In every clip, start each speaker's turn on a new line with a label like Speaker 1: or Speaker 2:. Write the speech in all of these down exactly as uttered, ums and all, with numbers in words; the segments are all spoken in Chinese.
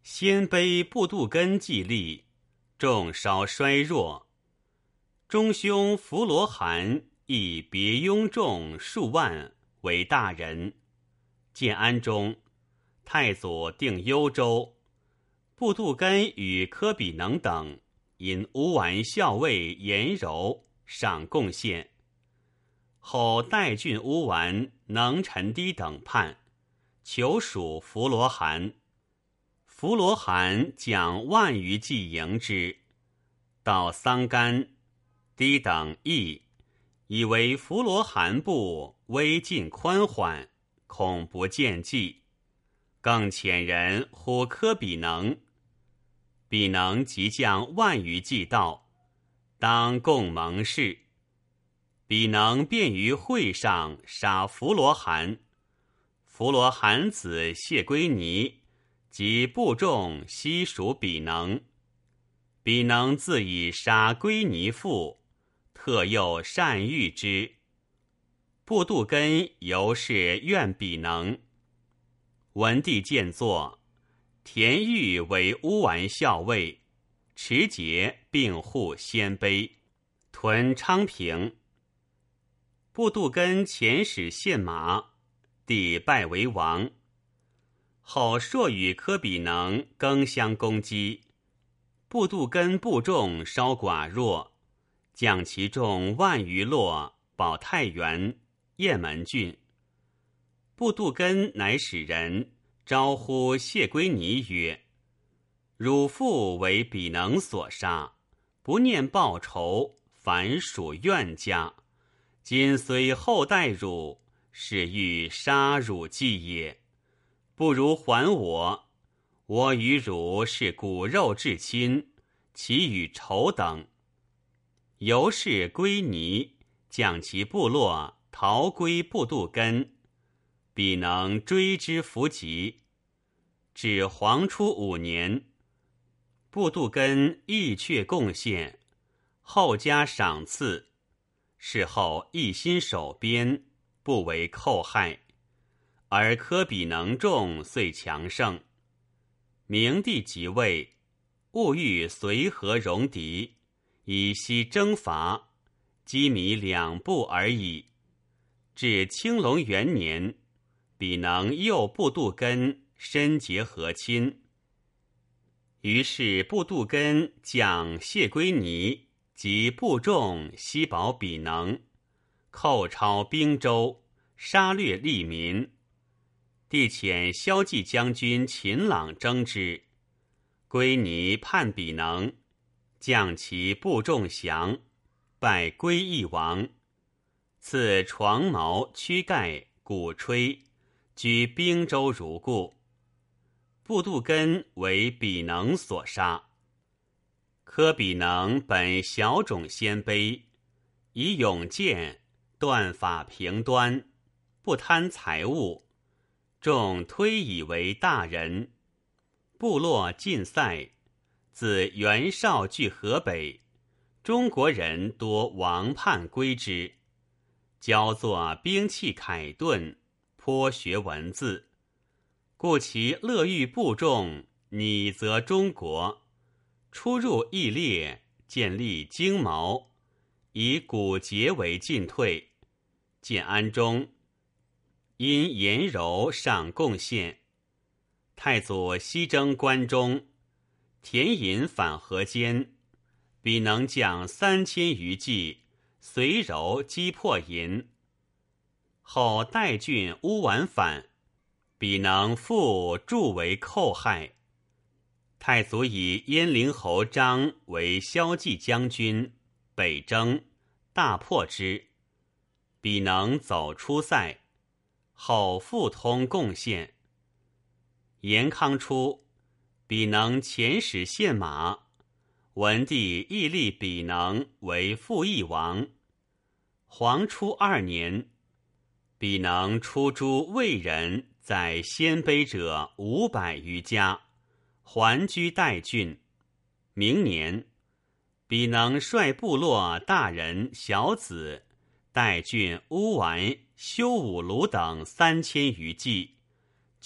Speaker 1: 鲜卑布杜根既立，众稍衰弱。中兄弗罗罕亦别拥众数万为大人。建安中，太祖定幽州，布杜根与柯比能等因乌丸校尉颜柔上贡献。后代郡乌丸能臣低等叛，求属弗罗罕。弗罗罕将万余骑迎之，到桑干，低等议，以为弗罗罕部威进宽缓，恐不见计，更遣人呼柯比能。比能即将万余骑到，当共盟誓。比能便于会上杀弗罗罕。弗罗罕子谢归尼及部众悉属比能。比能自以杀归尼父，特又善遇之。布杜根由是怨比能。文帝见作，田豫为乌丸校尉，持节并护鲜卑，屯昌平。布杜根遣使献马，帝拜为王。后朔与柯比能更相攻击，布杜根部众稍寡弱，将其众万余落保太原、雁门郡。布杜根乃使人招呼谢归尼曰：汝父为比能所杀，不念报仇，反属怨家。今虽后代汝，是欲杀汝计也。不如还我，我与汝是骨肉至亲，其与仇等。由是归尼，将其部落逃归布杜根，彼能追之弗及。至黄初五年，布杜根亦却贡献，后加赏赐。事后一心守边，不为寇害。而柯比能众遂强盛。明帝即位，务欲随和戎狄，以息征伐，羁縻两部而已。至青龙元年，比能诱布杜根深结和亲。于是布杜根将谢归尼及部众西保比能，寇超兵州，杀掠利民。帝遣骁骑将军秦朗征之，归尼叛比能，将其部众降，拜归义王，赐床矛、躯盖、鼓吹，居兵州如故。布杜根为比能所杀。柯比能本小种鲜卑，以勇健，断法平端，不贪财物，众推以为大人。部落尽塞，自袁绍据河北，中国人多王叛归之，教作兵器铠盾，颇学文字，故其乐欲部众拟则中国，出入义列，建立荆矛，以古节为进退。建安中，因颜柔上贡献。太祖西征关中，田隐反河间，比能将三千余骑，随柔击破银。后代郡乌丸反，比能复助为寇害。太祖以燕陵侯张为骁骑将军，北征，大破之。比能走出塞，后复通贡献。延康初，比能遣使献马，文帝亦立比能为副邑王。黄初二年，比能出诸魏人在鲜卑者五百余家，还居代郡。明年，比能率部落大人小子，代郡乌丸、修武卢等三千余骑，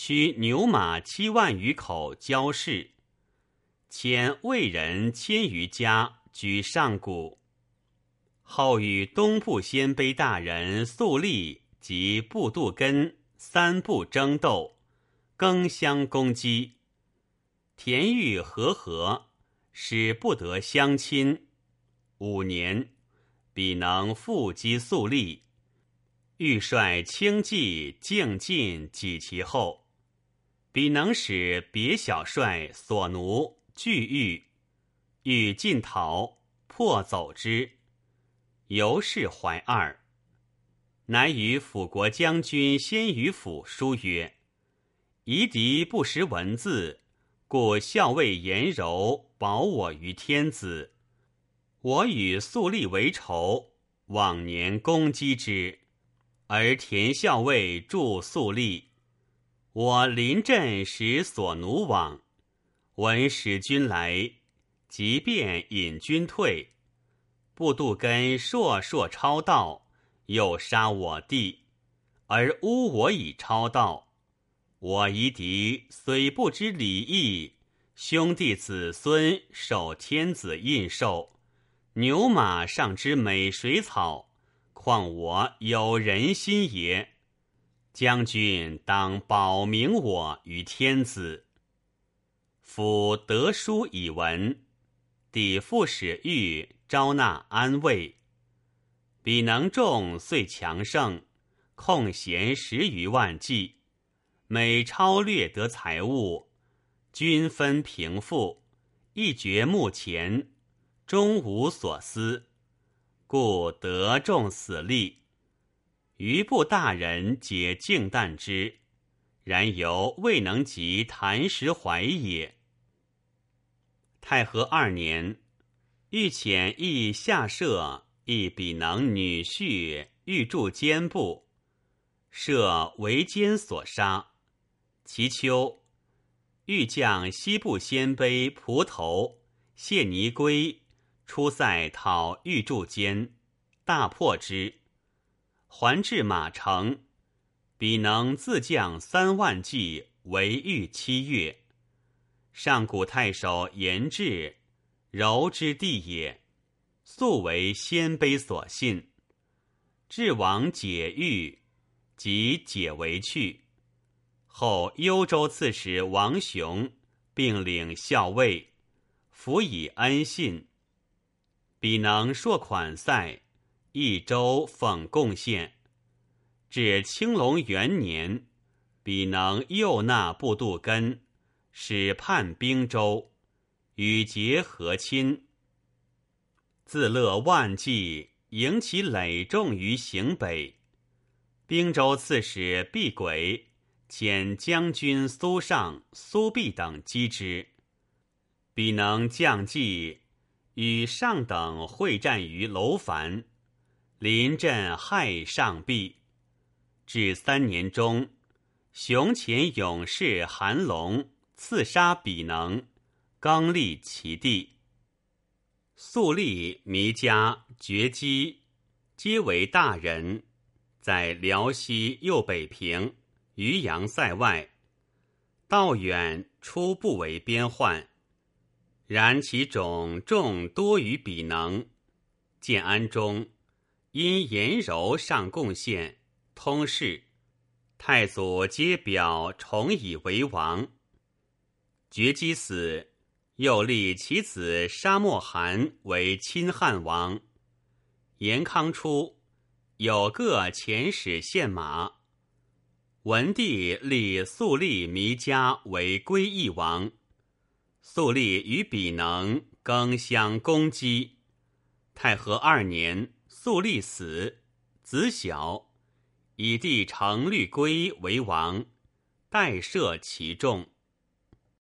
Speaker 1: 驱牛马七万余口交市，遣魏人千余家居上谷。后与东部鲜卑大人肃立及布杜根三部争斗，更相攻击，田豫和合，使不得相亲。五年，彼能复击肃立，欲率轻骑径进击其后。彼能使别小帅所奴拒豫，欲进讨，破走之，由是怀二。乃与辅国将军先于府书曰：夷狄不识文字，故校尉颜柔保我于天子。我与肃立为仇，往年攻击之，而田校尉助肃立。我临阵使所奴往，闻使军来，即便引军退。布杜根硕硕超道，又杀我弟，而诬我以超道。我夷狄虽不知礼义，兄弟子孙受天子印绶，牛马上之美水草，况我有人心也？将军当保明我于天子。夫得书以闻，抵副使欲招纳安慰。彼能众遂强盛，控弦十余万计，每超掠得财物，均分平复，一决目前，终无所思，故得众死力。余部大人皆敬惮之，然犹未能及谭石怀也。太和二年，欲遣议下设亦彼能女婿欲助监部，设为奸所杀。其秋，欲将西部鲜卑蒲头、谢尼归出塞讨欲助监，大破之。还至马城，彼能自将三万骑围御七月。上古太守严志，柔之地也，素为鲜卑所信。至王解狱，即解围去。后幽州刺史王雄并领校尉，辅以恩信。彼能硕款塞，益州奉贡献。至青龙元年，彼能诱纳布杜根，使叛兵州，与结和亲。自乐万计，迎其累众于行北。兵州刺史毕轨遣将军苏尚、苏弼等击之。彼能将计，与上等会战于楼烦，临阵害上弼。至三年中，雄前勇士韩龙刺杀彼能，刚立其地。肃立、弥迦、觉基皆为大人，在辽西右北平、渔阳塞外，道远初不为边患。然其种众多于彼能。建安中，因颜柔上贡献，通事，太祖皆表崇以为王。觉基死，又立其子沙漠汗为亲汉王。延康初，有各遣使献马。文帝立肃立、弥迦为归义王。肃立与彼能更相攻击。太和二年，肃立死，子小，以弟成律归为王，代摄其众。